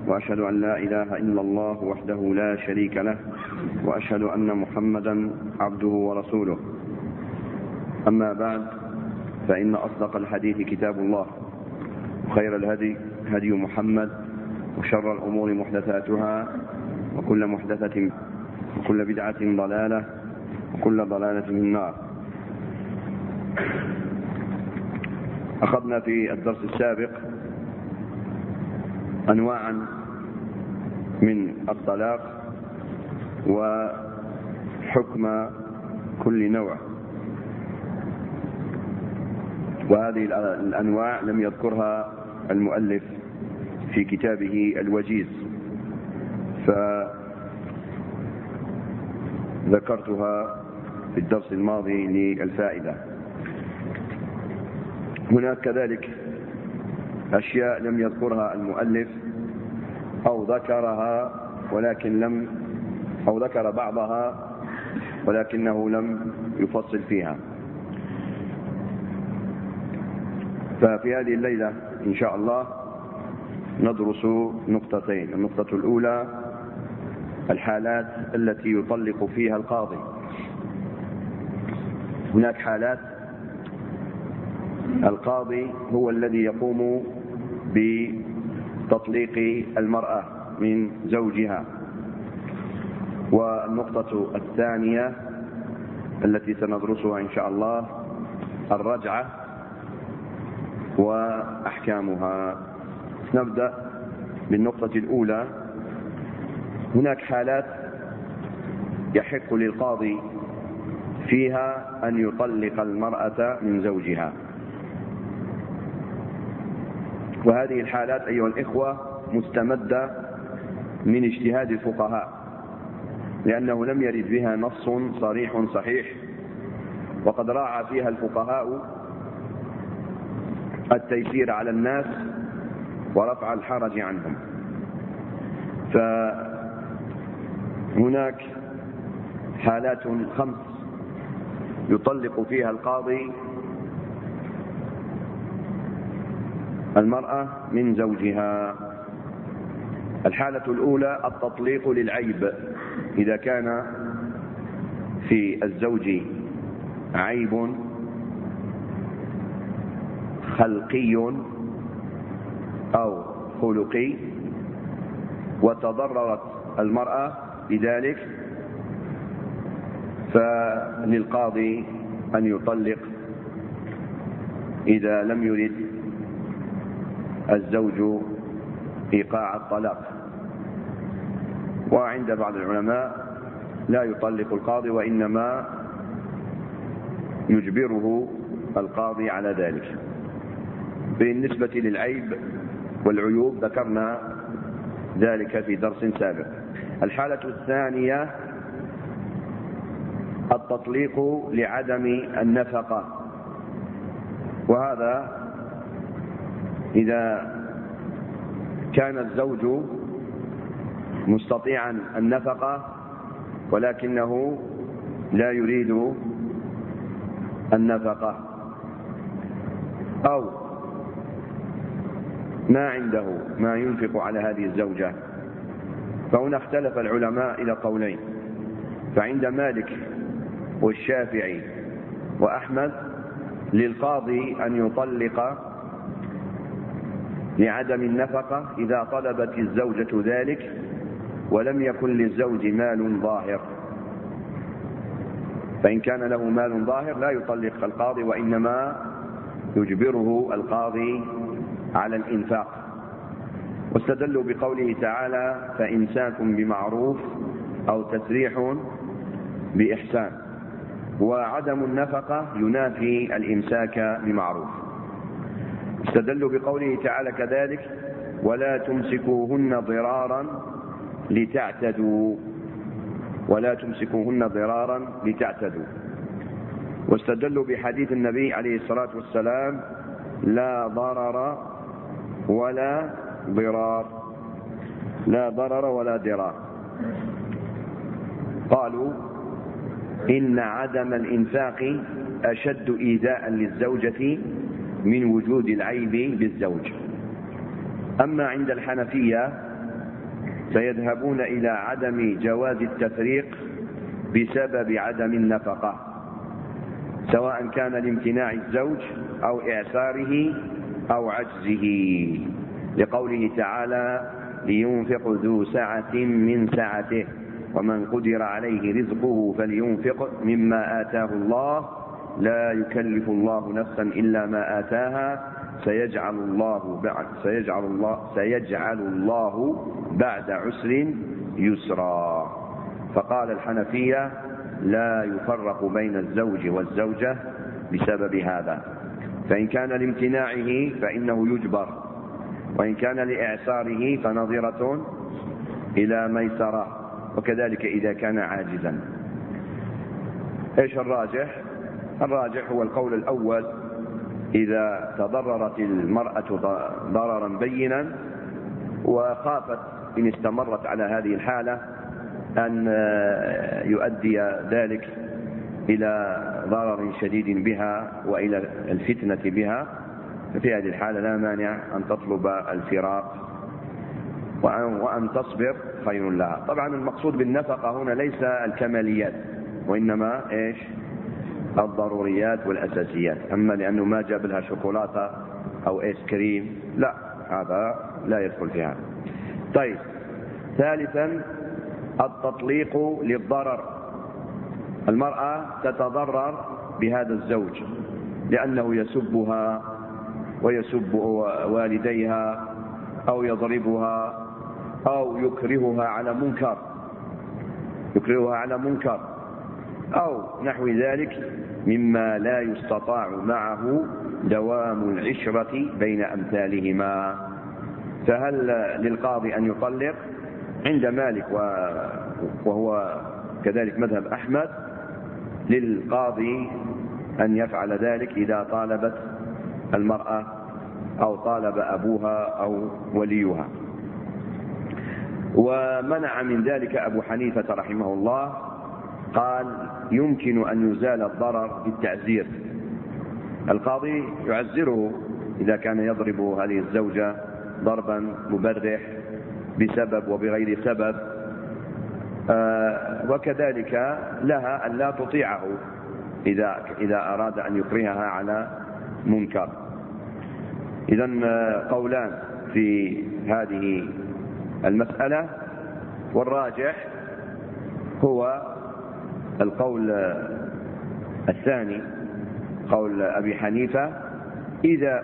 وأشهد أن لا إله إلا الله وحده لا شريك له، وأشهد أن محمدا عبده ورسوله. أما بعد، فإن أصدق الحديث كتاب الله، وخير الهدي هدي محمد، وشر الأمور محدثاتها، وكل محدثة وكل بدعة ضلالة، وكل ضلالة في النار. أخذنا في الدرس السابق أنواعا من الطلاق وحكم كل نوع، وهذه الأنواع لم يذكرها المؤلف في كتابه الوجيز، فذكرتها في الدرس الماضي للفائدة. هناك كذلك أشياء لم يذكرها المؤلف أو ذكرها أو ذكر بعضها ولكنه لم يفصل فيها. ففي هذه الليلة إن شاء الله ندرس نقطتين. النقطة الأولى الحالات التي يطلق فيها القاضي. هناك حالات القاضي هو الذي يقوم بتطليق المرأة من زوجها. والنقطة الثانية التي سندرسها إن شاء الله الرجعة وأحكامها. نبدأ بالنقطة الأولى. هناك حالات يحق للقاضي فيها أن يطلق المرأة من زوجها، وهذه الحالات أيها الإخوة مستمدة من اجتهاد الفقهاء، لأنه لم يرد بها نص صريح صحيح، وقد راعى فيها الفقهاء التيسير على الناس ورفع الحرج عنهم. فهناك حالات 5 يطلق فيها القاضي المرأة من زوجها. الحالة الأولى التطليق للعيب، إذا كان في الزوج عيب خلقي أو خلقي وتضررت المرأة بذلك، فللقاضي أن يطلق إذا لم يرد الزوج إيقاع الطلاق. وعند بعض العلماء لا يطلق القاضي، وإنما يجبره القاضي على ذلك. بالنسبة للعيب والعيوب ذكرنا ذلك في درس سابق. الحالة الثانية التطليق لعدم النفقة، وهذا إذا كان الزوج مستطيعا النفقة ولكنه لا يريد النفقة، أو ما عنده ما ينفق على هذه الزوجة. فهنا اختلف العلماء إلى قولين. فعند مالك والشافعي وأحمد للقاضي أن يطلق لعدم النفقة إذا طلبت الزوجة ذلك ولم يكن للزوج مال ظاهر. فإن كان له مال ظاهر لا يطلق القاضي، وإنما يجبره القاضي على الإنفاق. واستدلوا بقوله تعالى: فإمساك بمعروف أو تسريح بإحسان. وعدم النفقة ينافي الإمساك بمعروف. استدلوا بقوله تعالى كذلك: ولا تمسكوهن ضرارا لتعتدوا. ولا تمسكوهن ضرارا لتعتدوا. واستدلوا بحديث النبي عليه الصلاة والسلام: لا ضرر ولا ضرار. لا ضرر ولا ضرار. قالوا: إن عدم الإنفاق أشد إيذاء للزوجة من وجود العيب للزوج. أما عند الحنفية فيذهبون إلى عدم جواز التفريق بسبب عدم النفقة، سواء كان لامتناع الزوج أو إعساره أو عجزه، لقوله تعالى: لينفق ذو سعة من سعته ومن قدر عليه رزقه فلينفق مما آتاه الله لا يكلف الله نفسا إلا ما آتاها سيجعل الله بعد عسر يسرا. فقال الحنفية: لا يفرق بين الزوج والزوجة بسبب هذا، فإن كان لامتناعه فإنه يجبر، وإن كان لإعساره فنظرة إلى ميسرة، وكذلك إذا كان عاجزا. إيش الراجح؟ الراجح هو القول الأول: إذا تضررت المرأة ضررا بينا وخافت إن استمرت على هذه الحالة أن يؤدي ذلك إلى ضرر شديد بها وإلى الفتنة بها، ففي هذه الحالة لا مانع أن تطلب الفراق وأن تصبر خير لها. طبعا المقصود بالنفقة هنا ليس الكماليات، وإنما إيش؟ الضروريات والأساسيات. أما لأنه ما جاب لها شوكولاتة أو آيس كريم، لا، هذا لا يدخل فيها. طيب، ثالثا التطليق للضرر. المرأة تتضرر بهذا الزوج لأنه يسبها ويسب والديها أو يضربها أو يكرهها على منكر أو نحو ذلك مما لا يستطاع معه دوام العشرة بين أمثالهما. فهل للقاضي أن يطلق؟ عند مالك وهو كذلك مذهب أحمد للقاضي أن يفعل ذلك إذا طالبت المرأة أو طالب أبوها أو وليها. ومنع من ذلك أبو حنيفة رحمه الله، قال: يمكن أن يزال الضرر بالتعزير. القاضي يعزره إذا كان يضرب هذه الزوجة ضربا مبرح بسبب وبغير سبب، وكذلك لها أن لا تطيعه إذا أراد أن يكرهها على منكر. إذن قولان في هذه المسألة، والراجح هو القول الثاني، قول أبي حنيفة: إذا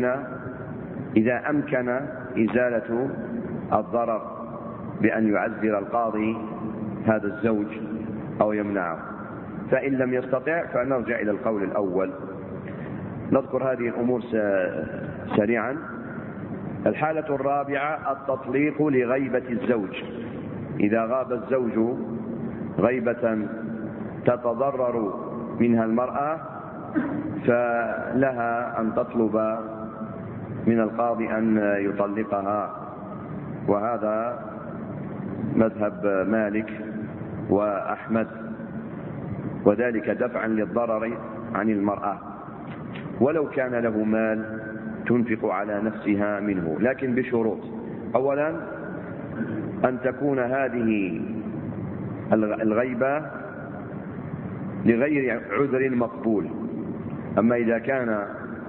أمكن إزالة الضرر بأن يعزر القاضي هذا الزوج أو يمنعه، فإن لم يستطع فنرجع إلى القول الأول. نذكر هذه الأمور سريعا. الحالة الرابعة التطليق لغيبة الزوج. إذا غاب الزوج غيبة تتضرر منها المرأة فلها أن تطلب من القاضي أن يطلقها، وهذا مذهب مالك وأحمد، وذلك دفعا للضرر عن المرأة، ولو كان له مال تنفق على نفسها منه، لكن بشروط. أولا أن تكون هذه الغيبة لغير عذر مقبول. أما إذا كان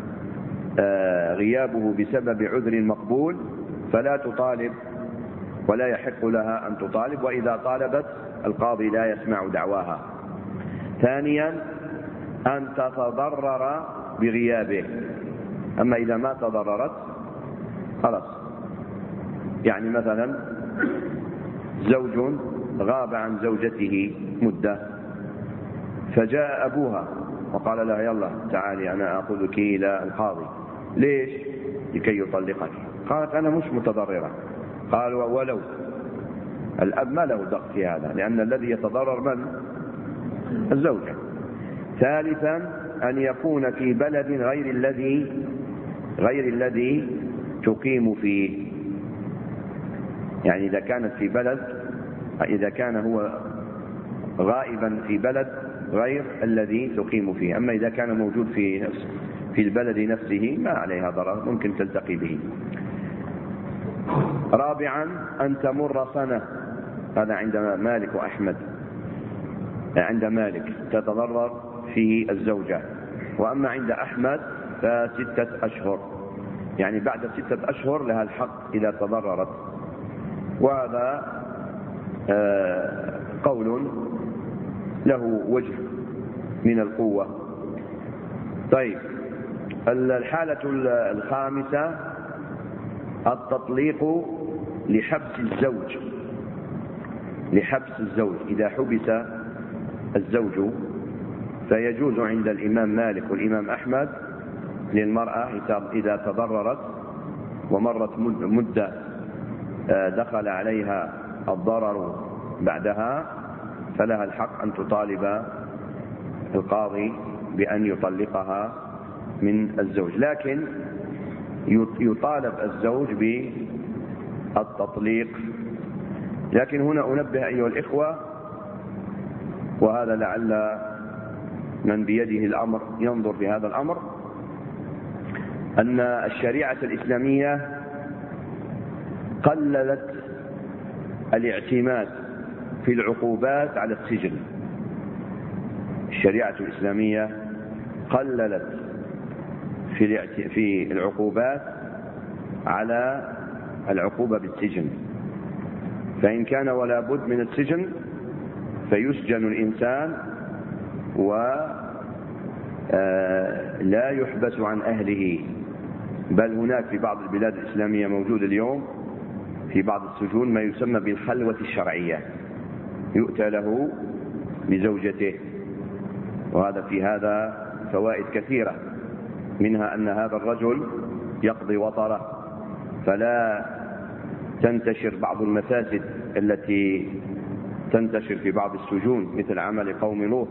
غيابه بسبب عذر مقبول فلا تطالب ولا يحق لها أن تطالب، وإذا طالبت القاضي لا يسمع دعواها. ثانيا أن تتضرر بغيابه. أما إذا ما تضررت خلاص، يعني مثلا زوج غاب عن زوجته مدة فجاء أبوها وقال لها: يلا تعالي أنا أخذك إلى القاضي. ليش؟ لكي يطلقك. قالت: أنا مش متضررة. قال: ولو. الأب ما له دخل في هذا، لأن الذي يتضرر من؟ الزوجة. ثالثا أن يكون في بلد غير الذي تقيم فيه. يعني إذا كان هو غائبا في بلد غير الذي تقيم فيه. أما إذا كان موجود في البلد نفسه ما عليها ضرر، ممكن تلتقي به. رابعا أن تمر سنة، هذا عند مالك وأحمد، عند مالك تتضرر فيه الزوجة، وأما عند أحمد ف6 أشهر، يعني بعد 6 أشهر لها الحق إذا تضررت. وهذا قول له وجه من القوة. طيب، الحالة الخامسة التطليق لحبس الزوج. إذا حبس الزوج فيجوز عند الإمام مالك والإمام أحمد للمرأة إذا تضررت ومرت مدة دخل عليها الضرر بعدها، فلها الحق أن تطالب القاضي بأن يطلقها من الزوج، لكن يطالب الزوج بالتطليق. لكن هنا أنبه أيها الإخوة، وهذا لعل من بيده الأمر ينظر في هذا الأمر، أن الشريعة الإسلامية قللت الاعتماد في العقوبات على السجن. الشريعة الإسلامية قللت في العقوبات على العقوبة بالسجن، فإن كان ولا بد من السجن فيسجن الإنسان ولا يحبس عن أهله. بل هناك في بعض البلاد الإسلامية موجود اليوم في بعض السجون ما يسمى بالخلوة الشرعية، يؤتى له بزوجته، وهذا في هذا فوائد كثيرة، منها أن هذا الرجل يقضي وطره، فلا تنتشر بعض المفاسد التي تنتشر في بعض السجون مثل عمل قوم لوط.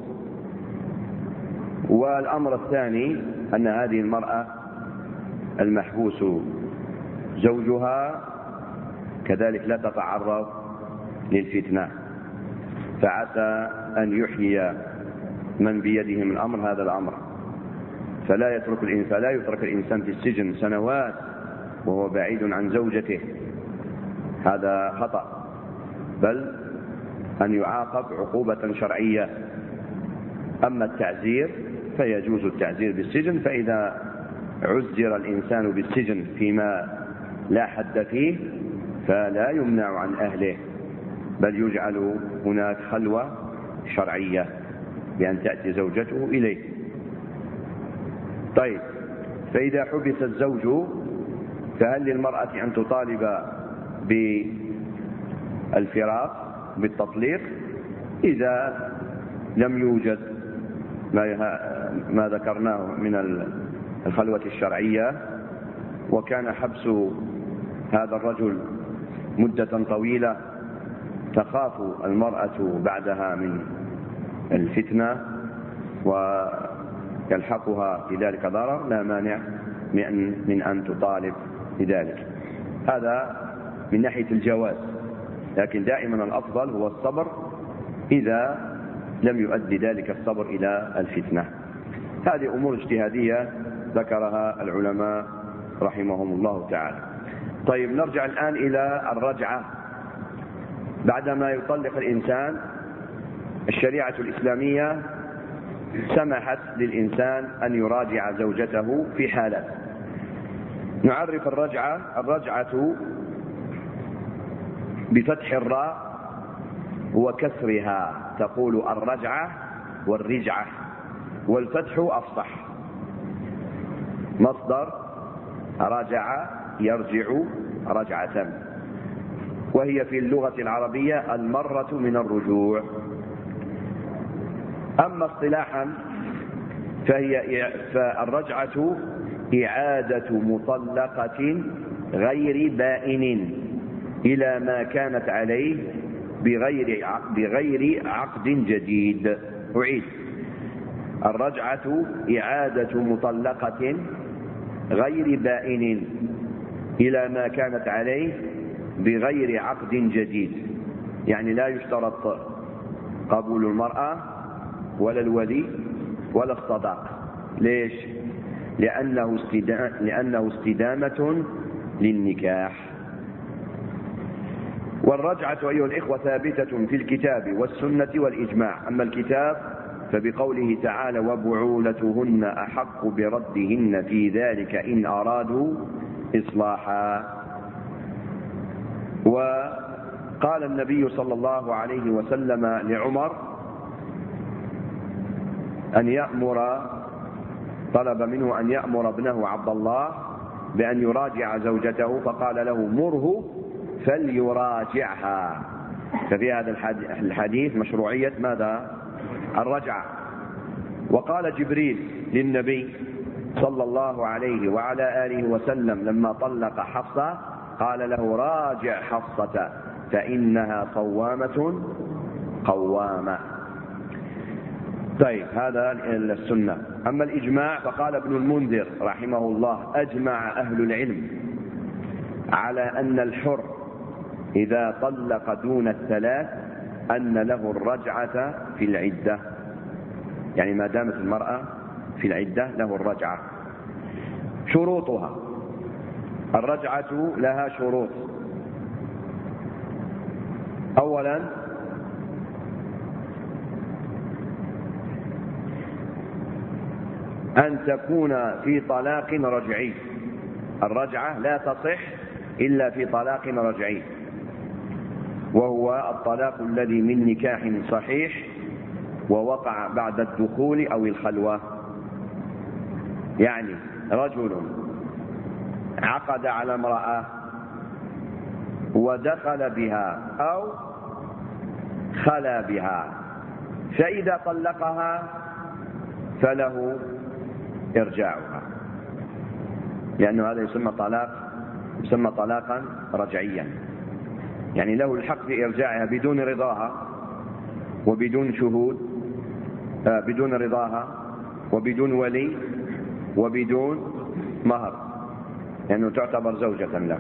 والأمر الثاني أن هذه المرأة المحبوس زوجها كذلك لا تتعرض للفتنة، فعسى أن يحيي من بيدهم الأمر هذا الأمر، فلا يترك الإنسان في السجن سنوات وهو بعيد عن زوجته، هذا خطأ، بل أن يعاقب عقوبة شرعية. أما التعزير فيجوز التعزير بالسجن، فإذا عزر الإنسان بالسجن فيما لا حد فيه فلا يمنع عن أهله، بل يجعل هناك خلوة شرعية بأن تأتي زوجته إليه. طيب، فإذا حبس الزوج فهل للمرأة أن تطالب بالفراق بالتطليق إذا لم يوجد ما ذكرناه من الخلوة الشرعية، وكان حبس هذا الرجل مدة طويلة تخاف المرأة بعدها من الفتنة ويلحقها في ذلك ضرر، لا مانع من أن تطالب بذلك. هذا من ناحية الجواز، لكن دائما الأفضل هو الصبر إذا لم يؤدي ذلك الصبر إلى الفتنة. هذه أمور اجتهادية ذكرها العلماء رحمهم الله تعالى. طيب، نرجع الآن إلى الرجعة. بعدما يطلق الإنسان، الشريعة الإسلامية سمحت للإنسان أن يراجع زوجته في حالات. نعرف الرجعة بفتح الراء وكسرها، تقول الرجعة والرجعة، والفتح أفصح. مصدر رجع يرجع رجعة، وهي في اللغة العربية المرة من الرجوع. أما اصطلاحا فالرجعة إعادة مطلقة غير بائن إلى ما كانت عليه بغير عقد جديد. أعيد: الرجعة إعادة مطلقة غير بائن إلى ما كانت عليه بغير عقد جديد، يعني لا يشترط قبول المرأة ولا الولي ولا الصداق. ليش؟ لأنه استدامة للنكاح، والرجعة أيها الإخوة ثابتة في الكتاب والسنة والإجماع. أما الكتاب فبقوله تعالى: وبعولتهن أحق بردهن في ذلك إن أرادوا إصلاحا. وقال النبي صلى الله عليه وسلم لعمر طلب منه أن يأمر ابنه عبد الله بأن يراجع زوجته، فقال له: مره فليراجعها. ففي هذا الحديث مشروعية ماذا؟ الرجعة. وقال جبريل للنبي صلى الله عليه وعلى آله وسلم لما طلق حفصة، قال له: راجع حفصة فإنها صوامة قوامة. طيب، هذا السنة. أما الإجماع فقال ابن المنذر رحمه الله: أجمع أهل العلم على أن الحر إذا طلق دون الثلاث أن له الرجعة في العدة، يعني ما دامت المرأة في العدة له الرجعة. شروطها: الرجعة لها شروط. أولا، أن تكون في طلاق رجعي. الرجعة لا تصح إلا في طلاق رجعي، وهو الطلاق الذي من نكاح صحيح ووقع بعد الدخول أو الخلوة. يعني رجل عقد على امرأة ودخل بها أو خلا بها، فإذا طلقها فله إرجاعها، لأنه هذا يسمى طلاقا رجعيا، يعني له الحق في إرجاعها بدون رضاها وبدون شهود، بدون رضاها وبدون ولي وبدون مهر، لأنه يعني تعتبر زوجة له.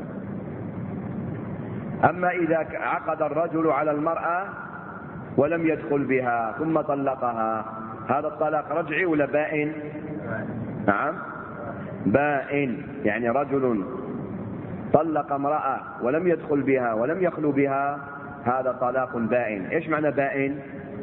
أما إذا عقد الرجل على المرأة ولم يدخل بها ثم طلقها، هذا الطلاق رجعي ولا بائن؟ نعم، بائن. يعني رجل طلق امرأة ولم يدخل بها ولم يخلو بها، هذا طلاق بائن. إيش معنى بائن؟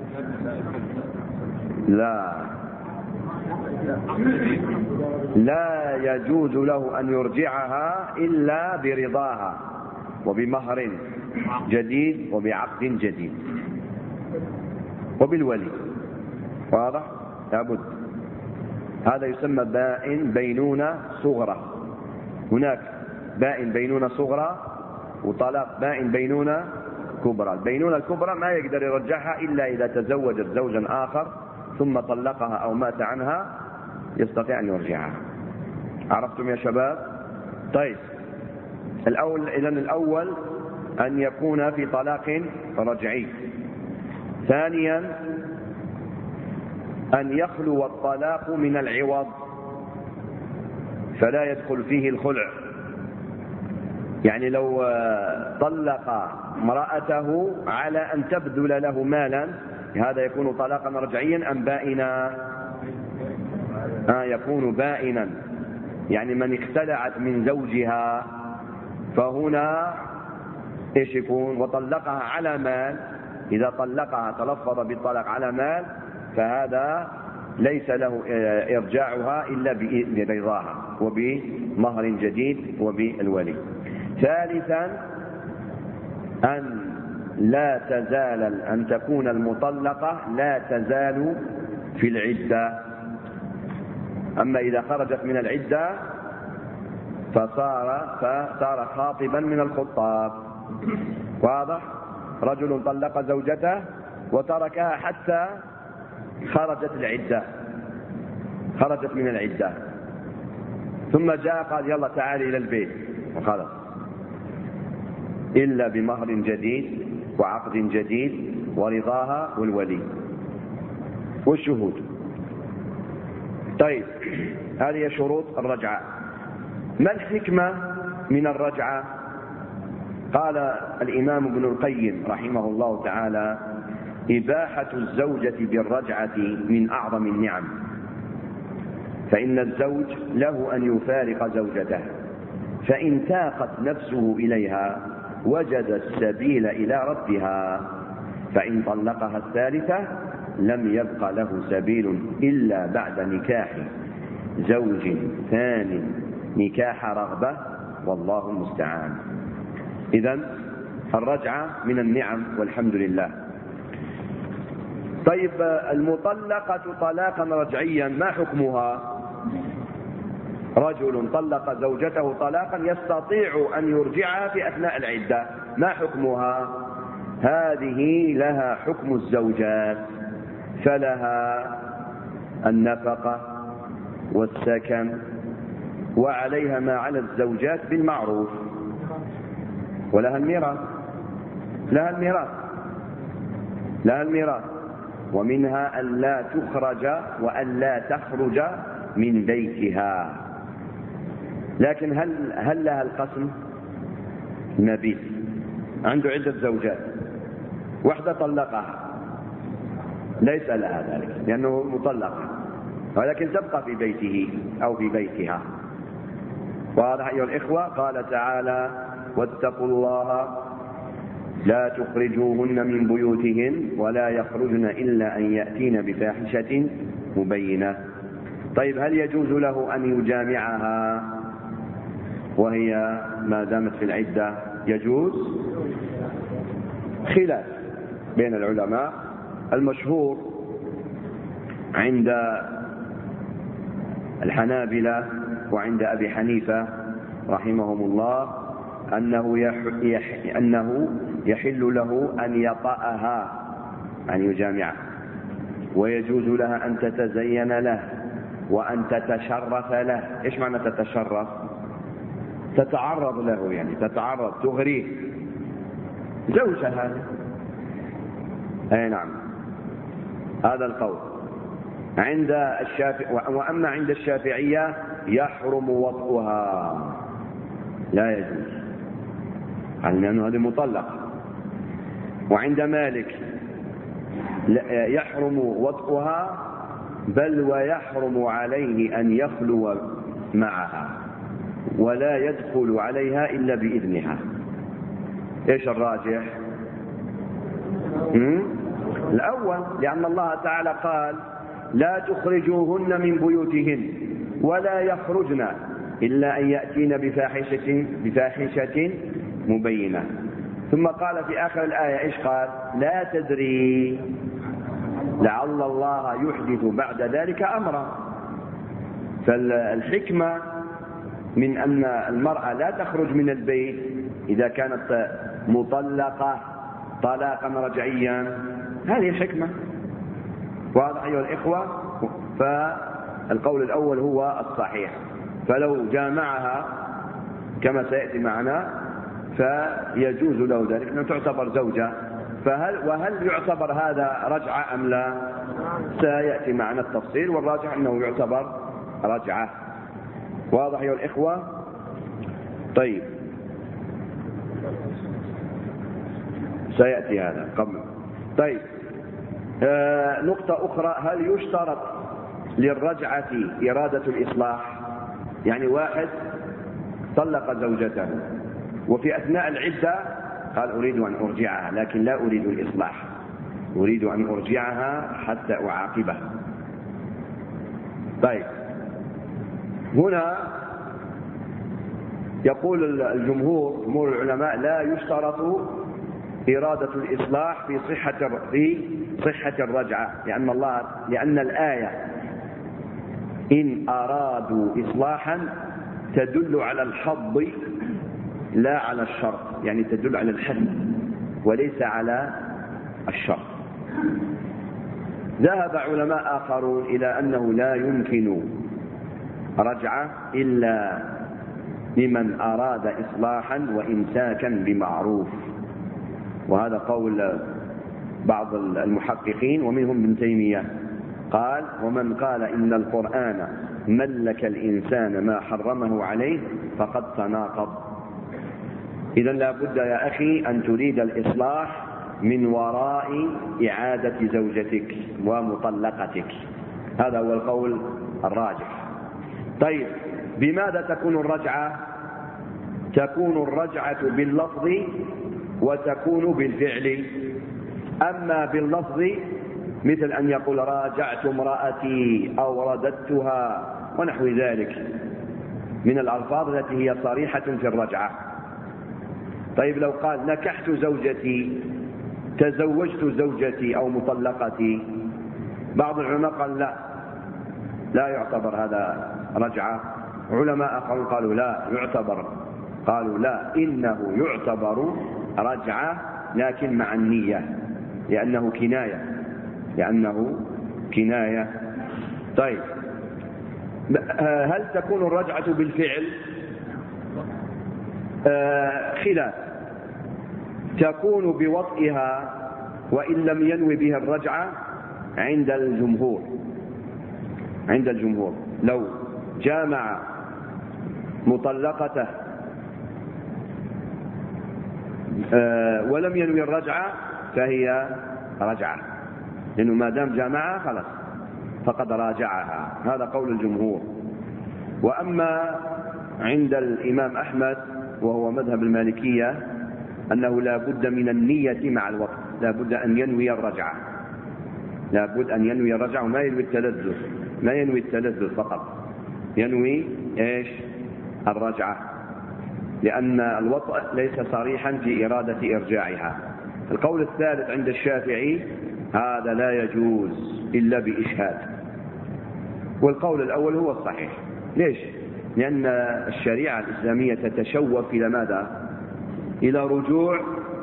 لا يجوز له أن يرجعها إلا برضاها وبمهر جديد وبعقد جديد وبالولي. واضح؟ لابد. هذا يسمى بائن بينونة صغرى. هناك بائن بينونة صغرى وطلاق بائن بينونة كبرى. البينونة الكبرى ما يقدر يرجعها إلا إذا تزوجت زوجا آخر ثم طلقها أو مات عنها، يستطيع أن يرجعها. عرفتم يا شباب؟ طيب، إذن الأول أن يكون في طلاق رجعي. ثانيا، أن يخلو الطلاق من العوض فلا يدخل فيه الخلع. يعني لو طلق امرأته على أن تبذل له مالا، هذا يكون طلاقا رجعيا أم بائنا؟ يكون بائنا. يعني من اختلعت من زوجها فهنا ايش يكون؟ وطلقها على مال. إذا طلقها تلفظ بالطلاق على مال فهذا ليس له إرجاعها إلا برضاها وبمهر جديد وبالولي. ثالثا، أن تكون المطلقة لا تزال في العدة. أما إذا خرجت من العدة فصار خاطبا من الخطاب. واضح؟ رجل طلق زوجته وتركها حتى خرجت من العدة، ثم جاء قال: يلا تعالي إلى البيت، وخلاص، إلا بمهر جديد وعقد جديد ورضاها والولي والشهود. طيب، هذه شروط الرجعة. ما الحكمة من الرجعة؟ قال الإمام ابن القيم رحمه الله تعالى: إباحة الزوجة بالرجعة من أعظم النعم، فإن الزوج له أن يفارق زوجته، فإن تاقت نفسه إليها وجد السبيل إلى ردها، فإن طلقها الثالثة لم يبق له سبيل إلا بعد نكاح زوج ثاني نكاح رغبة، والله المستعان. إذن الرجعة من النعم والحمد لله. طيب، المطلقة طلاقا رجعيا ما حكمها؟ رجل طلق زوجته طلاقا يستطيع أن يرجعها في أثناء العدة، ما حكمها؟ هذه لها حكم الزوجات، فلها النفقة والسكن، وعليها ما على الزوجات بالمعروف، ولها الميراث. لها الميراث، ومنها أن لا تخرج وأن لا تخرج من بيتها. لكن هل لها القسم؟ المبيت. عنده عدة زوجات، واحدة طلقها ليس لها ذلك لأنه مطلق، ولكن تبقى في بيته أو في بيتها. واضح أيها الإخوة؟ قال تعالى: واتقوا الله لا تخرجوهن من بيوتهن ولا يخرجن إلا أن يأتين بفاحشة مبينة. طيب، هل يجوز له أن يجامعها وهي ما دامت في العدة؟ يجوز، خلاف بين العلماء. المشهور عند الحنابلة وعند أبي حنيفة رحمهم الله أنه يحل له أن يطأها، أن يجامعها، ويجوز لها أن تتزين له وأن تتشرف له. إيش معنى تتشرف؟ تتعرض له، يعني تتعرض، تغريه، زوجها هذا. أي نعم، هذا القول عند الشافعي. وأما عند الشافعية يحرم وطئها، لا يجوز، لأنه هذه مطلقة. وعند مالك يحرم وطئها، بل ويحرم عليه أن يخلو معها ولا يدخل عليها إلا بإذنها. إيش الراجح؟ الأول، لأن الله تعالى قال: لا تخرجوهن من بيوتهن ولا يخرجن إلا أن يأتين بفاحشة مبينة. ثم قال في آخر الآية إيش قال؟ لا تدري لعل الله يحدث بعد ذلك أمرا. فالحكمة من أن المرأة لا تخرج من البيت إذا كانت مطلقة طلاقا رجعيا، هذه الحكمة. واضح أيها الإخوة؟ فالقول الأول هو الصحيح، فلو جامعها كما سيأتي معنا فيجوز له ذلك، أنه تعتبر زوجة. وهل يعتبر هذا رجعة أم لا؟ سيأتي معنا التفصيل، والراجح أنه يعتبر رجعة. واضح أيها الإخوة؟ طيب، سيأتي هذا قبل. طيب، نقطة أخرى: هل يشترط للرجعة إرادة الإصلاح؟ يعني واحد طلق زوجته وفي أثناء العدة قال: أريد أن أرجعها لكن لا أريد الإصلاح، أريد أن أرجعها حتى أعاقبها. طيب، هنا يقول الجمهور، جمهور العلماء: لا يشترط إرادة الإصلاح في صحة الرجعة، لأن الآية إن أرادوا إصلاحا تدل على الحظ لا على الشرط، يعني تدل على الحث وليس على الشرط. ذهب علماء آخرون إلى أنه لا يمكن رجعة إلا لمن أراد إصلاحا وإمساكا بمعروف، وهذا قول بعض المحققين ومنهم ابن تيمية، قال: ومن قال إن القرآن ملك الإنسان ما حرمه عليه فقد تناقض. إذن لا بد يا أخي أن تريد الإصلاح من وراء إعادة زوجتك ومطلقتك، هذا هو القول الراجح. طيب، بماذا تكون الرجعة؟ تكون الرجعة باللفظ وتكون بالفعل. أما باللفظ مثل أن يقول راجعت امرأتي أو رددتها ونحو ذلك من الألفاظ التي هي صريحة في الرجعة. طيب لو قال نكحت زوجتي، تزوجت زوجتي أو مطلقتي، بعض العلماء قال لا يعتبر هذا رجعة، علماء آخرون قالوا لا يعتبر، قالوا لا إنه يعتبر رجعة لكن مع النية لأنه كناية. طيب هل تكون الرجعة بالفعل؟ خلاف، تكون بوطئها وإن لم ينوي بها الرجعة عند الجمهور. لو جامع مطلقته ولم ينوي الرجعة فهي رجعة، لأنه ما دام جامعها خلاص فقد راجعها، هذا قول الجمهور. وأما عند الإمام أحمد وهو مذهب المالكية أنه لا بد من النية مع الوقت، لا بد أن ينوي الرجعة، وما ينوي التلذذ فقط، ينوي إيش؟ الرجعة، لأن الوطء ليس صريحا في إرادة إرجاعها. القول الثالث عند الشافعي هذا لا يجوز إلا بإشهاد، والقول الأول هو الصحيح. ليش؟ لأن الشريعة الإسلامية تتشوف إلى ماذا؟ إلى رجوع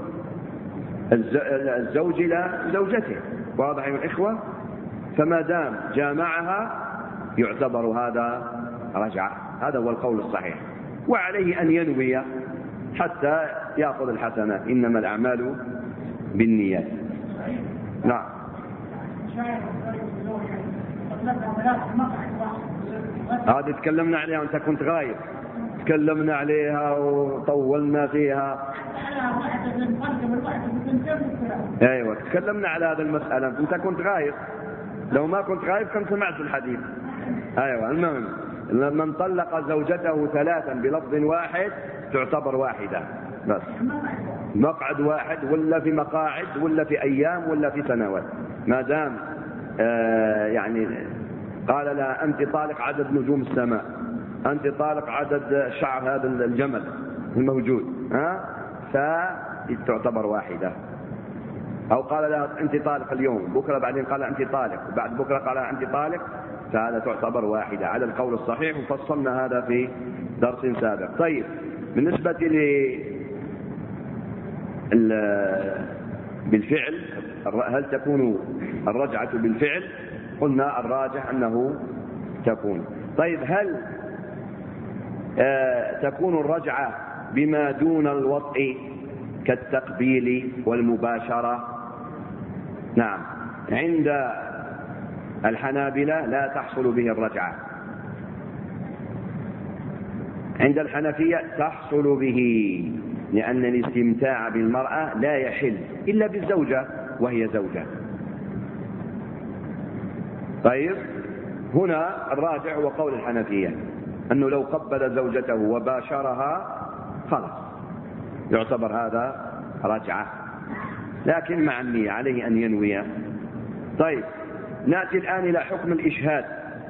الزوج إلى زوجته، واضح يا الإخوة؟ فما دام جامعها يعتبر هذا رجعة، هذا هو القول الصحيح، وعليه أن ينوي حتى يأخذ الحسنات، إنما الأعمال بالنيات. نعم. هذه تكلمنا عليها وانت كنت غايب، تكلمنا عليها وطولنا فيها. ايوه تكلمنا على هذه المسألة، انت كنت غايب، لو ما كنت غايب كنت سمعت الحديث. ايوه المهم من طلق زوجته 3 بلفظ واحد تعتبر واحدة بس، مقعد واحد ولا في مقاعد ولا في أيام ولا في سنوات، ما دام يعني قال لها أنت طالق عدد نجوم السماء، أنت طالق عدد شعر هذا الجمل الموجود، فتعتبر واحدة. أو قال لها أنت طالق اليوم، بكرة بعدين قال أنت طالق، بعد بكرة قال أنت طالق، فهذا تعتبر واحدة على القول الصحيح، وفصلنا هذا في درس سابق. طيب بالنسبة بالفعل، هل تكون الرجعة بالفعل؟ قلنا الراجح أنه تكون. طيب هل تكون الرجعة بما دون الوطء كالتقبيل والمباشرة؟ نعم، عند الحنابلة لا تحصل به الرجعة، عند الحنفية تحصل به، لأن الاستمتاع بالمرأة لا يحل إلا بالزوجة وهي زوجة. طيب هنا الراجع هو قول الحنفية أنه لو قبل زوجته وباشرها خلاص يعتبر هذا رجعة، لكن مع النية، عليه أن ينوي. طيب نأتي الآن إلى حكم الإشهاد.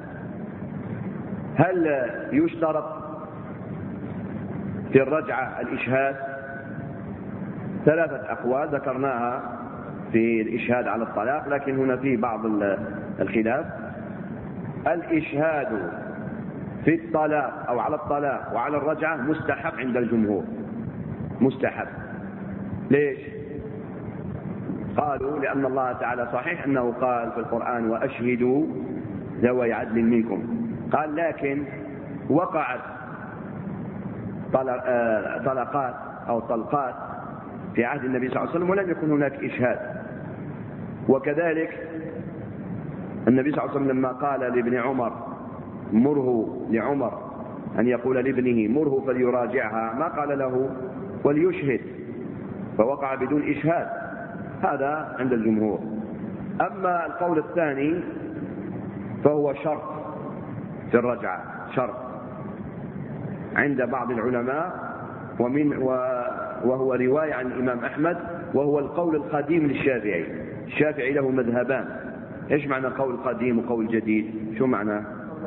هل يشترط في الرجعة الإشهاد؟ 3 أقوال ذكرناها في الإشهاد على الطلاق، لكن هنا في بعض الخلاف. الإشهاد في الطلاق أو على الطلاق وعلى الرجعة مستحب عند الجمهور، مستحب. ليش؟ قالوا لأن الله تعالى صحيح أنه قال في القرآن وأشهدوا ذوي عدل منكم، قال لكن وقعت طلقات أو طلقات في عهد النبي صلى الله عليه وسلم ولم يكن هناك إشهاد. وكذلك النبي صلى الله عليه وسلم لما قال لابن عمر مره لعمر أن يقول لابنه مره فليراجعها، ما قال له وليشهد، فوقع بدون إشهاد، هذا عند الجمهور. أما القول الثاني فهو شرط في الرجعة، شرط عند بعض العلماء وهو رواية عن الإمام أحمد، وهو القول القديم للشافعي. الشافعي له مذهبان. إيش معنى قول قديم وقول جديد؟ شو معنى؟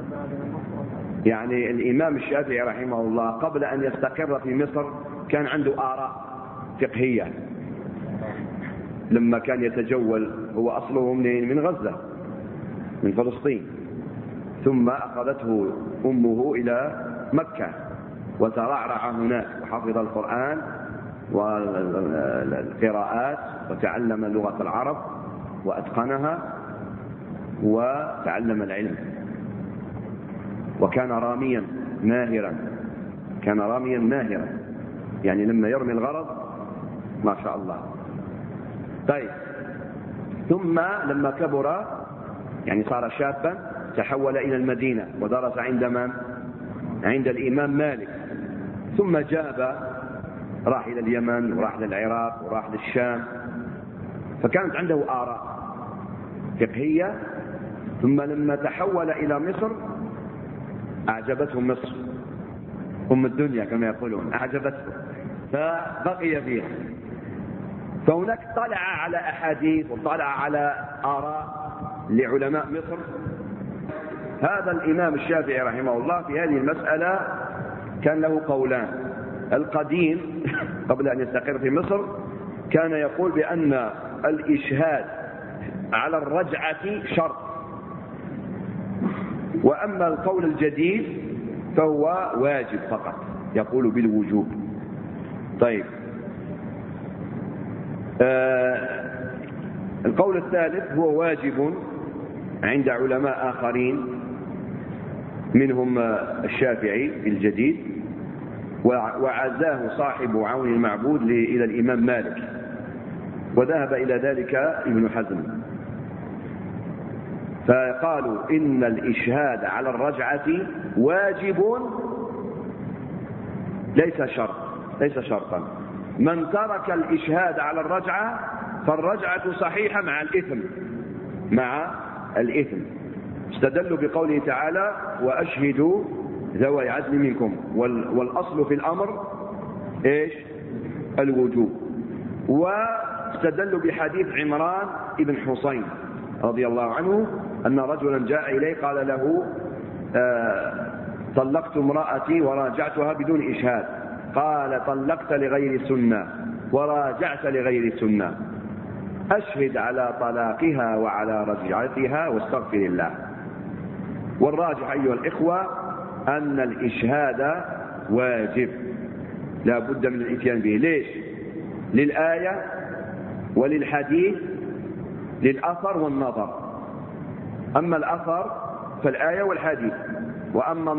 يعني الإمام الشافعي رحمه الله قبل أن يستقر في مصر كان عنده آراء فقهية لما كان يتجول. هو أصله من غزة، من فلسطين، ثم أخذته أمه إلى مكة وترعرع هناك وحفظ القرآن والقراءات وتعلم لغة العرب وأتقنها وتعلم العلم، وكان راميا ماهرا. كان راميا ماهرا، يعني لما يرمي الغرض ما شاء الله. طيب، ثم لما كبر يعني صار شابا تحول إلى المدينة ودرس عند من؟ عند الإمام مالك. ثم راح إلى اليمن وراح للعراق وراح للشام، فكانت عنده آراء فقهية. ثم لما تحول إلى مصر أعجبته مصر، أم الدنيا كما يقولون، أعجبته فبقي فيها. فهناك طلع على أحاديث وطلع على آراء لعلماء مصر. هذا الإمام الشافعي رحمه الله في هذه المسألة كان له قولان. القديم قبل أن يستقر في مصر كان يقول بأن الإشهاد على الرجعة شرط، وأما القول الجديد فهو واجب فقط، يقول بالوجوب. طيب، القول الثالث هو واجب عند علماء آخرين منهم الشافعي في الجديد، وعزاه صاحب عون المعبود إلى الإمام مالك، وذهب إلى ذلك ابن حزم. فقالوا إن الإشهاد على الرجعة واجب ليس شرطا. من ترك الإشهاد على الرجعة فالرجعة صحيحة مع الإثم. استدلوا بقوله تعالى: وأشهدوا ذوي عدل منكم، والأصل في الأمر إيش؟ الوجوب. واستدلوا بحديث عمران بن حسين رضي الله عنه أن رجلا جاء إليه قال له: طلقت امرأتي وراجعتها بدون إشهاد. قال: طلقت لغير سنة وراجعت لغير سنة، أشهد على طلاقها وعلى رجعتها واستغفر الله. والراجح أيها الإخوة أن الإشهاد واجب، لا بد من الإتيان به. ليش؟ للآية وللحديث، للأثر والنظر. أما الأثر فالآية والحديث، وأما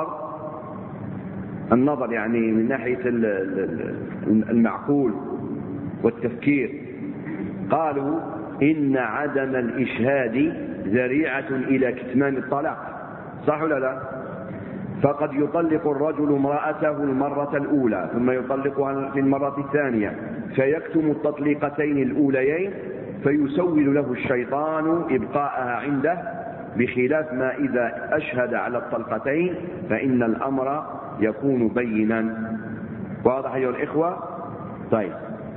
النظر يعني من ناحية المعقول والتفكير. قالوا إن عدم الإشهاد ذريعة إلى كتمان الطلاق، صح ولا لا؟ فقد يطلق الرجل امرأته المرة الأولى ثم يطلقها في المرة الثانية فيكتم التطليقتين الأوليين، فيسول له الشيطان إبقاءها عنده، بخلاف ما إذا أشهد على الطلقتين فإن الأمر يكون بينا. واضح أيها الإخوة؟ طيب،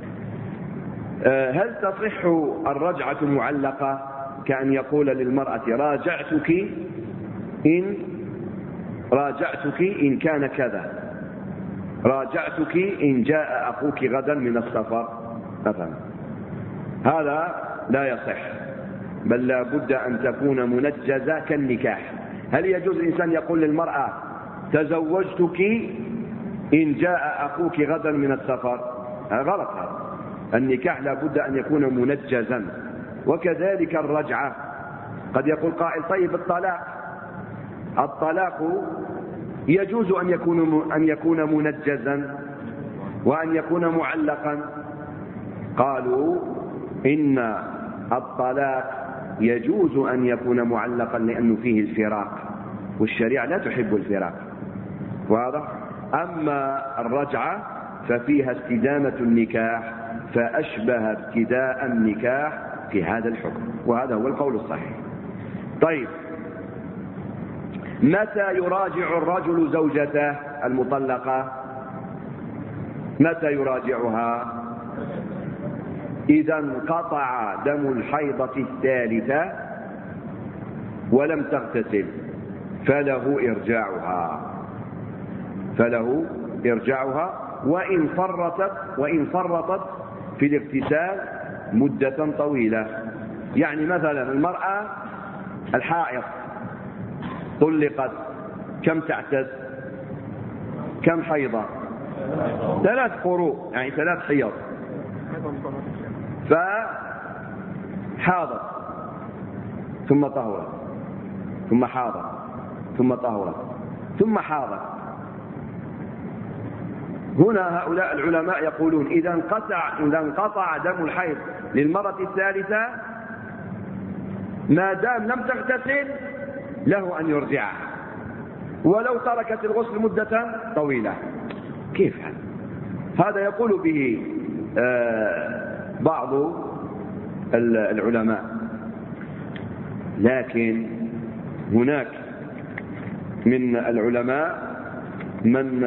هل تصح الرجعة المعلقة كأن يقول للمرأة: راجعتك إن كان كذا، راجعتك إن جاء أخوك غدا من السفر مثلا؟ هذا لا يصح، بل لا بد أن تكون منجزة كالنكاح. هل يجوز الإنسان يقول للمرأة: تزوجتك إن جاء أخوك غدا من السفر؟ غلط هذا. النكاح لا بد أن يكون منجزا. وكذلك الرجعة. قد يقول قائل: طيب الطلاق يجوز أن يكون منجزا وأن يكون معلقا. قالوا إن الطلاق يجوز أن يكون معلقا لأنه فيه الفراق، والشريعة لا تحب الفراق. واضح؟ أما الرجعة ففيها استدامة النكاح، فأشبه ابتداء النكاح في هذا الحكم، وهذا هو القول الصحيح. طيب، متى يراجع الرجل زوجته المطلقة؟ متى يراجعها؟ إذا انقطع دم الحيضة الثالثة ولم تغتسل فله إرجاعها وإن فرطت في الاغتسال مدة طويلة. يعني مثلا المرأة الحائض طلقت، كم تعتد؟ كم حيضة؟ 3 قروء، يعني 3 حيض. فحاضت ثم طهرت ثم حاضت ثم طهرت ثم حاضت. هنا هؤلاء العلماء يقولون إذا انقطع دم الحيض للمرة الثالثة ما دام لم تغتسل له أن يرجعها ولو تركت الغسل مدة طويلة. كيف هذا؟ يقول به بعض العلماء، لكن هناك من العلماء من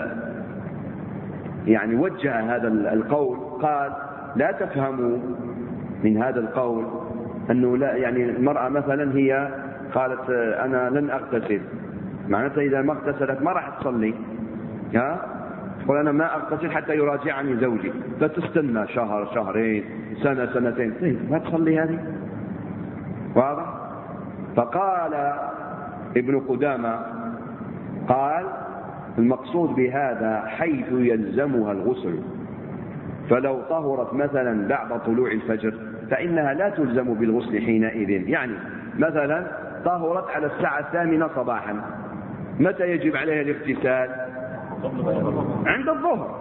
يعني وجه هذا القول، قال لا تفهموا من هذا القول أنه لا، يعني المرأة مثلا هي قالت أنا لن أغتسل، معناتها إذا ما اغتسلت ما راح تصلي، تقول أنا ما أغتسل حتى يراجعني زوجي، فتستنى شهر شهرين سنة سنتين، ما تصلي هذه. واضح؟ فقال ابن قدامة قال المقصود بهذا حيث يلزمها الغسل، فلو طهرت مثلا بعد طلوع الفجر فإنها لا تلزم بالغسل حينئذ. يعني مثلا طهرت على الساعة 8 صباحا، متى يجب عليها الاغتسال؟ عند الظهر،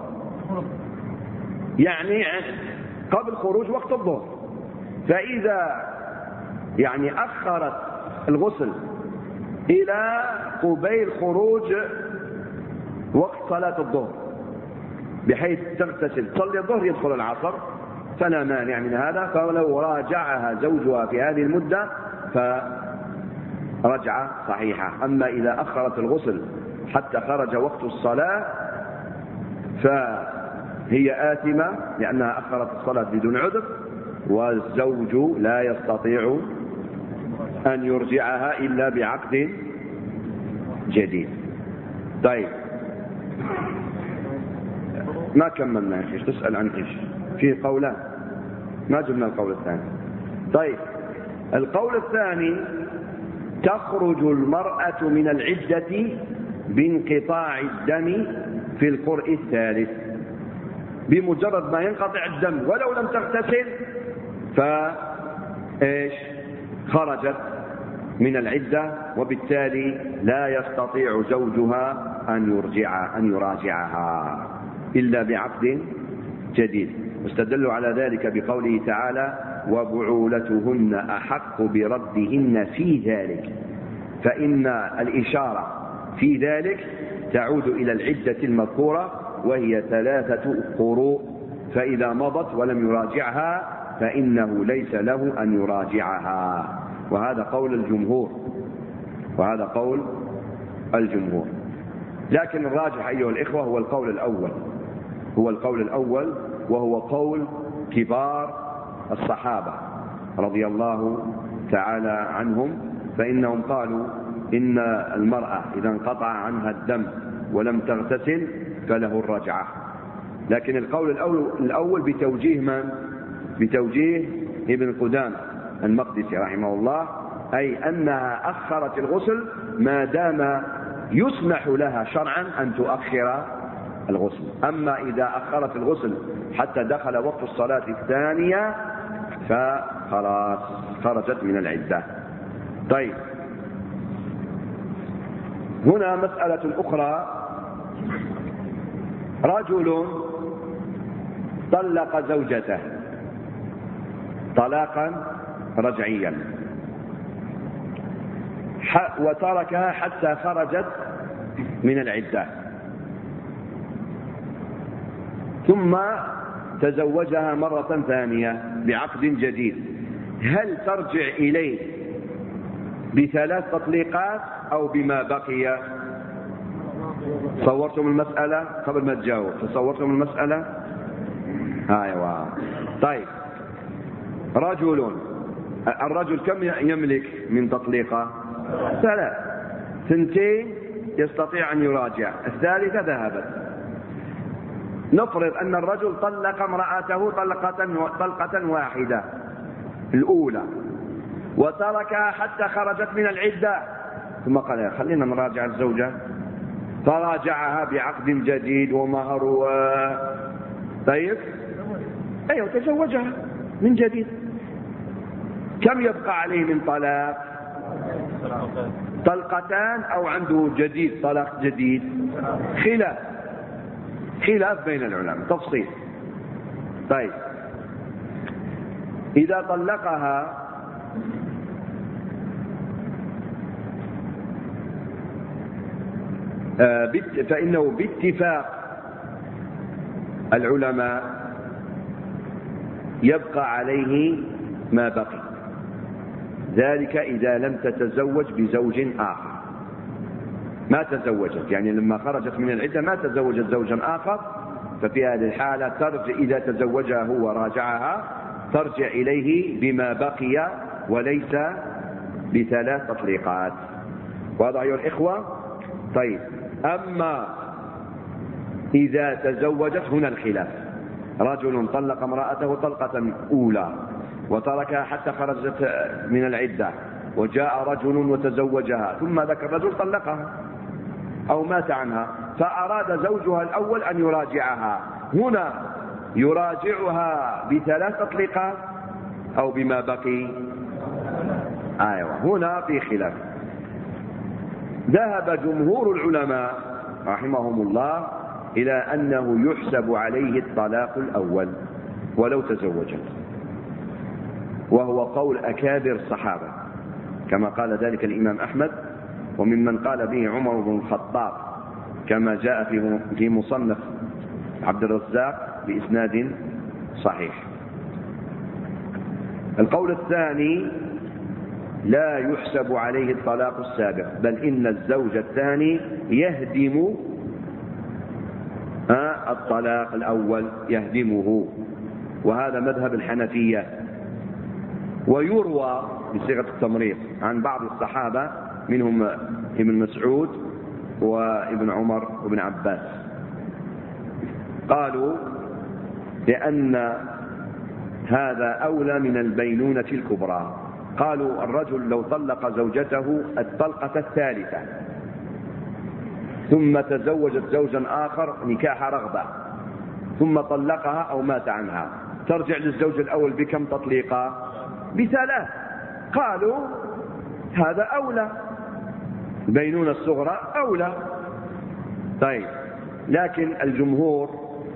يعني قبل خروج وقت الظهر. فإذا يعني أخرت الغسل إلى قبيل خروج وقت صلاة الظهر بحيث تغتسل تصلي الظهر يدخل العصر، فلا مانع من هذا. فلو راجعها زوجها في هذه المدة فرجعة صحيحة. أما إذا أخرت الغسل حتى خرج وقت الصلاة فهي آثمة لأنها أخرت الصلاة بدون عذر، والزوج لا يستطيع أن يرجعها إلا بعقد جديد. طيب ما كملنا يا شيخ، تسأل عن إيش؟ في قولان ما جبنا القول الثاني. طيب القول الثاني تخرج المرأة من العدة بانقطاع الدم في القرء الثالث، بمجرد ما ينقطع الدم ولو لم تغتسل فإيش؟ خرجت من العدة، وبالتالي لا يستطيع زوجها أن يراجعها إلا بعقد جديد. واستدلوا على ذلك بقوله تعالى وبعولتهن أحق بردهن في ذلك، فإن الإشارة في ذلك تعود إلى العدة المذكورة وهي 3 قروء، فإذا مضت ولم يراجعها فإنه ليس له أن يراجعها. وهذا قول الجمهور. لكن الراجح أيها الإخوة هو القول الأول، وهو قول كبار الصحابة رضي الله تعالى عنهم، فإنهم قالوا إن المرأة إذا انقطع عنها الدم ولم تغتسل فله الرجعة. لكن القول الأول بتوجيه من؟ بتوجيه ابن قدامة المقدسي رحمه الله، أي أنها أخرت الغسل ما دام يسمح لها شرعا أن تؤخر الغسل. أما إذا أخرت الغسل حتى دخل وقت الصلاة الثانية فخلاص خرجت من العدة. طيب هنا مسألة أخرى، رجل طلق زوجته طلاقا رجعيا وتركها حتى خرجت من العدة، ثم تزوجها مرة ثانية بعقد جديد، هل ترجع إليه ب3 تطليقات أو بما بقي؟ صورتم المسألة قبل ما تجاوب؟ تصورتم المسألة؟ أيوة. طيب، الرجل كم يملك من تطليقة؟ 3. 2 يستطيع أن يراجع، الثالثة ذهبت. نفرض أن الرجل طلق امرأته طلقة واحدة الأولى، وتركها حتى خرجت من العدة، ثم قال خلينا نراجع الزوجة، فراجعها بعقد جديد ومهر طيب، أيوة، تزوجها من جديد. كم يبقى عليه من طلاق؟ طلقتان أو عنده جديد طلاق جديد؟ خلاف بين العلماء، تفصيل. طيب، إذا طلقها فإنه باتفاق العلماء يبقى عليه ما بقي، ذلك إذا لم تتزوج بزوج آخر. ما تزوجت، يعني لما خرجت من العدة ما تزوجت زوجا آخر، ففي هذه الحالة ترجع، إذا تزوجها هو راجعها، ترجع إليه بما بقي وليس ب3 تطليقات. واضح أيها الإخوة؟ طيب، أما إذا تزوجت، هنا الخلاف. رجل طلق امرأته طلقة أولى وتركها حتى خرجت من العدة، وجاء رجل وتزوجها، ثم ذاك الرجل طلقها أو مات عنها، فأراد زوجها الأول أن يراجعها. هنا يراجعها ب3 تطليقات أو بما بقي؟ أيوة، هنا في خلاف. ذهب جمهور العلماء رحمهم الله إلى أنه يحسب عليه الطلاق الأول ولو تزوجت، وهو قول أكابر الصحابة كما قال ذلك الإمام أحمد، وممن قال به عمر بن الخطاب كما جاء في مصنف عبد الرزاق بإسناد صحيح. القول الثاني: لا يحسب عليه الطلاق السابق، بل إن الزوج الثاني يهدم الطلاق الأول، يهدمه، وهذا مذهب الحنفية. ويروى بصيغة التمريض عن بعض الصحابة منهم ابن مسعود وابن عمر وابن عباس، قالوا لأن هذا أولى من البينونة الكبرى. قالوا الرجل لو طلق زوجته الطلقة الثالثة ثم تزوجت زوجا آخر نكاح رغبة ثم طلقها أو مات عنها، ترجع للزوج الأول بكم تطليقة؟ ب3. قالوا هذا أولى، بينونة الصغرى أولى. طيب، لكن الجمهور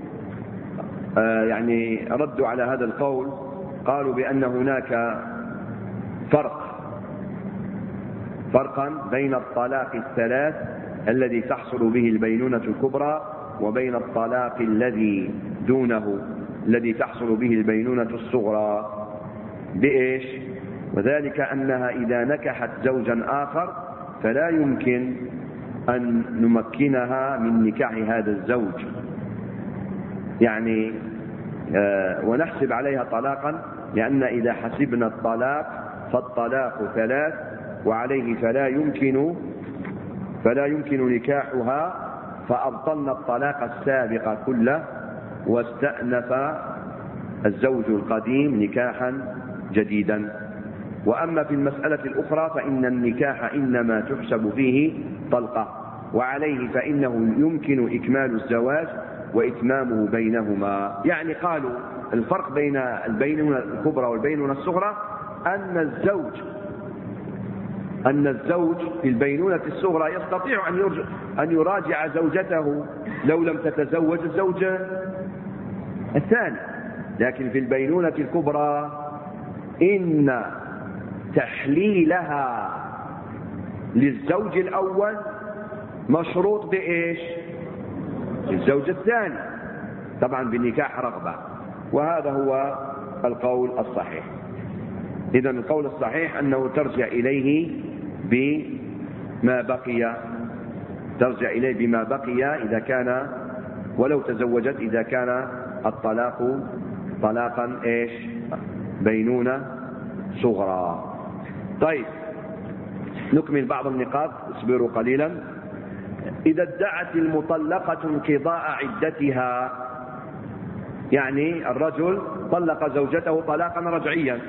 يعني ردوا على هذا القول، قالوا بأن هناك فرقا بين الطلاق الثلاث الذي تحصل به البينونة الكبرى وبين الطلاق الذي دونه الذي تحصل به البينونة الصغرى. بإيش؟ وذلك أنها إذا نكحت زوجا آخر فلا يمكن أن نمكنها من نكاح هذا الزوج، يعني ونحسب عليها طلاقا، لأن إذا حسبنا الطلاق فالطلاق 3 وعليه فلا يمكن نكاحها، فأبطلنا الطلاق السابق كله واستأنف الزوج القديم نكاحا جديدا. وأما في المسألة الأخرى فإن النكاح إنما تحسب فيه طلقة، وعليه فإنه يمكن إكمال الزواج وإتمامه بينهما. يعني قالوا الفرق بين البينونة الكبرى والبينونة الصغرى أن الزوج في البينونة الصغرى يستطيع أن يراجع زوجته لو لم تتزوج الزوج الثاني، لكن في البينونة الكبرى إن تحليلها للزوج الأول مشروط بإيش؟ الزوج الثاني، طبعا بنكاح رغبة، وهذا هو القول الصحيح. إذن القول الصحيح أنه ترجع إليه بما بقي ترجع إليه بما بقي إذا كان ولو تزوجت إذا كان الطلاق طلاقا إيش؟ بينونة صغرى. طيب نكمل بعض النقاط، اصبروا قليلا. إذا ادعت المطلقة انقضاء عدتها، يعني الرجل طلق زوجته طلاقا رجعيا،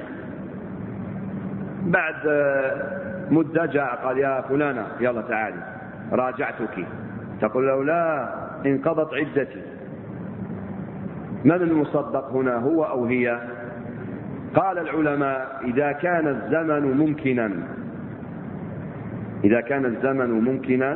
بعد مدة جاء قال يا فلانة يلا تعالي راجعتك، تقول له لا انقضت عدتي. من المصدق هنا، هو أو هي؟ قال العلماء إذا كان الزمن ممكنا، إذا كان الزمن ممكنا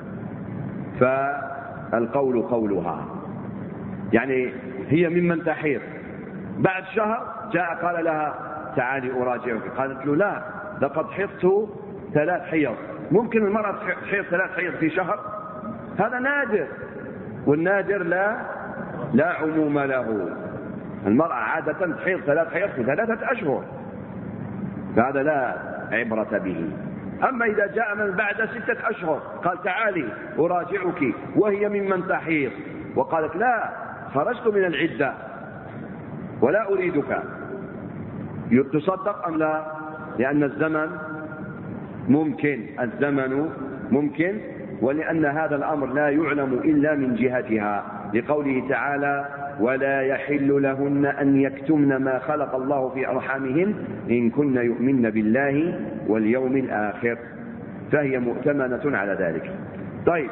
فالقول قولها، يعني هي ممن تحيض، بعد شهر جاء قال لها تعالي أراجعك، قالت له لا لقد حضت 3 حيض. ممكن المرأة تحيض 3 حيض في شهر؟ هذا نادر، والنادر لا عموم له. المرأة عادة تحيض 3 حيض في 3 أشهر، فهذا لا عبرة به. أما إذا جاء من بعد 6 أشهر قال تعالي أراجعك وهي ممن تحيض وقالت لا خرجت من العدة ولا أريدك، تصدق أم لا؟ لأن الزمن ممكن، الزمن ممكن، ولأن هذا الأمر لا يعلم إلا من جهتها، لقوله تعالى ولا يحل لهن أن يكتمن ما خلق الله في أرحامهن إن كن يؤمن بالله واليوم الآخر، فهي مؤتمنة على ذلك. طيب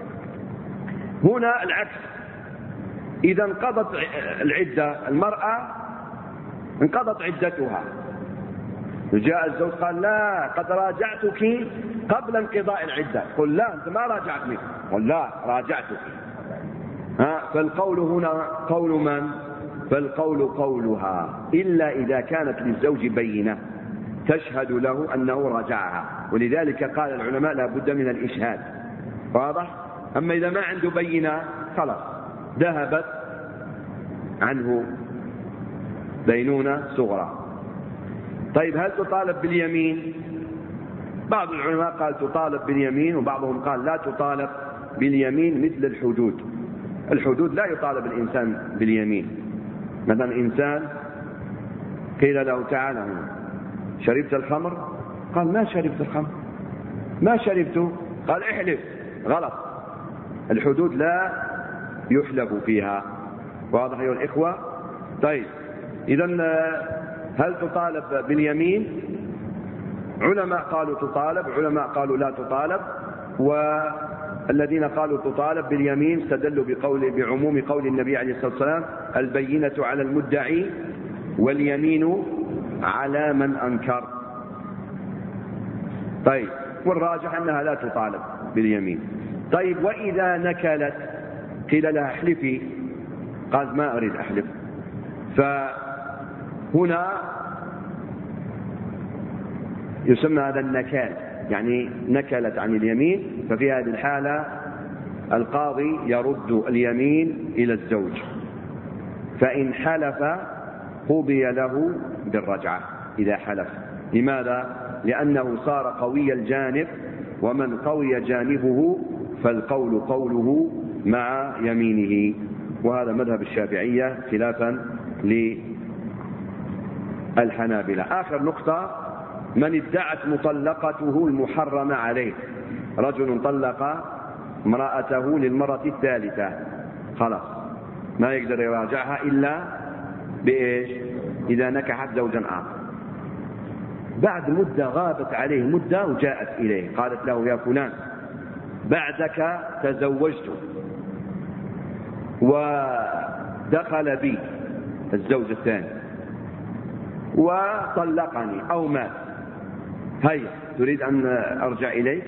هنا العكس، إذا انقضت العدة، المرأة انقضت عدتها، جاء الزوج قال لا قد راجعتك قبل انقضاء العدة، قل لا أنت ما راجعتني، قل لا راجعتك. فالقول هنا قول من؟ فالقول قولها، إلا إذا كانت للزوج بينة تشهد له أنه راجعها، ولذلك قال العلماء لا بد من الإشهاد، واضح؟ أما إذا ما عنده بينة خلاص ذهبت عنه بينونة صغرى. طيب هل تطالب باليمين؟ بعض العلماء قال تطالب باليمين، وبعضهم قال لا تطالب باليمين، مثل الحدود. الحدود لا يطالب الإنسان باليمين. مثلا إنسان قيل له تعالى هنا شربت الخمر؟ قال ما شربت الخمر، ما شربته، قال احلف، غلط. الحدود لا يحلف فيها، واضح أيها الإخوة؟ طيب إذن هل تطالب باليمين؟ علماء قالوا تطالب، علماء قالوا لا تطالب، والذين قالوا تطالب باليمين استدلوا بعموم قول النبي عليه الصلاة والسلام البينة على المدعي واليمين على من أنكر. طيب والراجح أنها لا تطالب باليمين. طيب وإذا نكلت قيل لها احلفي، قالت ما أريد أحلف، فهنا يسمى هذا النكال، يعني نكلت عن اليمين، ففي هذه الحالة القاضي يرد اليمين إلى الزوج، فإن حلف قضي له بالرجعة إذا حلف. لماذا؟ لأنه صار قوي الجانب، ومن قوي جانبه فالقول قوله مع يمينه، وهذا مذهب الشافعية خلافا للحنابلة. آخر نقطة، من ادعت مطلقته المحرم عليه، رجل طلق امرأته للمرة الثالثة، خلاص ما يقدر يراجعها إلا بإيش؟ إذا نكحت زوجا آخر، بعد مدة غابت عليه مدة وجاءت إليه قالت له يا فلان بعدك تزوجت ودخل بي الزوج الثاني وطلقني أو مات، هيا تريد أن أرجع إليك،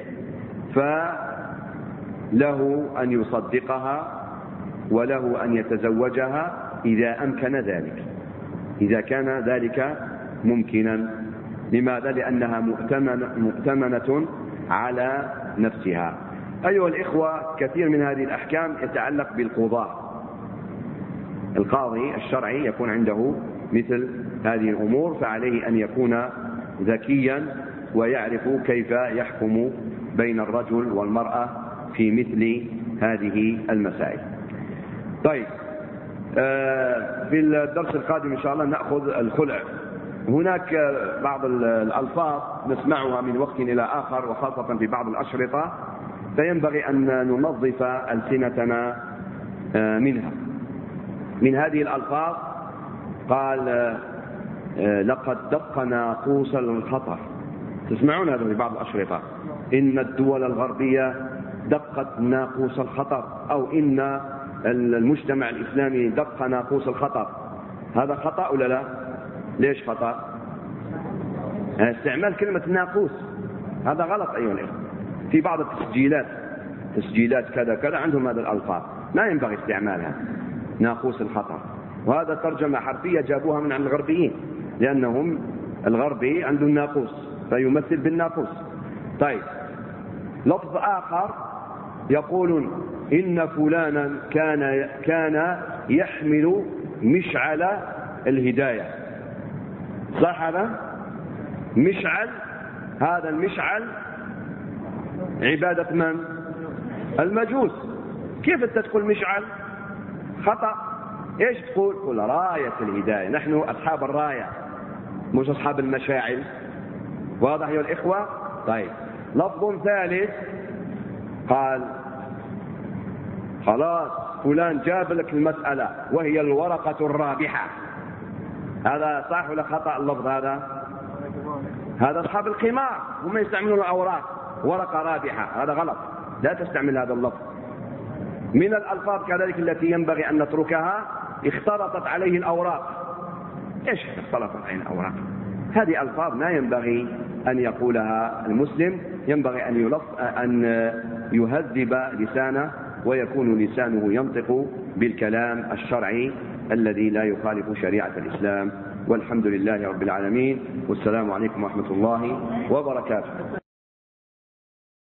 فله أن يصدقها وله أن يتزوجها إذا أمكن ذلك، إذا كان ذلك ممكنا. لماذا؟ لأنها مؤتمنة على نفسها. أيها الإخوة، كثير من هذه الأحكام يتعلق بالقضاء، القاضي الشرعي يكون عنده مثل هذه الأمور، فعليه أن يكون ذكيا ويعرف كيف يحكم بين الرجل والمرأة في مثل هذه المسائل. طيب، في الدرس القادم إن شاء الله نأخذ الخلع. هناك بعض الألفاظ نسمعها من وقت إلى آخر وخاصة في بعض الأشرطة، فينبغي أن ننظف ألسنتنا منها. من هذه الألفاظ قال لقد دق ناقوس الخطر، تسمعون هذا في بعض الأشرطة، إن الدول الغربية دقت ناقوس الخطر، أو إن المجتمع الإسلامي دق ناقوس الخطر. هذا خطأ ولا لا؟ ليش خطأ؟ استعمال كلمة ناقوس هذا غلط أيها الإخوة. في بعض تسجيلات كذا كذا عندهم هذا الألفاظ، لا ينبغي استعمالها، ناقوس الخطر. وهذا ترجمة حرفية جابوها من عند الغربيين، لأنهم الغربي عنده الناقوس فيمثل بالناقوس. طيب، لفظ آخر يقولون إن فلانا كان يحمل مشعل الهداية. صح هذا؟ مشعل، هذا المشعل عبادة من؟ المجوس. كيف أنت تقول مشعل؟ خطأ. إيش تقول؟ قل راية الهداية، نحن أصحاب الراية مش أصحاب المشاعل. واضح يا الإخوة؟ طيب، لفظ ثالث قال خلاص فلان جاب لك المسألة وهي الورقة الرابحة. هذا صح ولا خطأ اللفظ هذا؟ هذا أصحاب القمار هم يستعملون الأوراق ورقة رابحة، هذا غلط، لا تستعمل هذا اللفظ. من الألفاظ كذلك التي ينبغي أن نتركها اختلطت عليه الأوراق. إيش اختلطت عليه الأوراق؟ هذه ألفاظ لا ينبغي أن يقولها المسلم، ينبغي أن يهذب لسانه ويكون لسانه ينطق بالكلام الشرعي الذي لا يخالف شريعة الإسلام. والحمد لله رب العالمين، والسلام عليكم ورحمة الله وبركاته.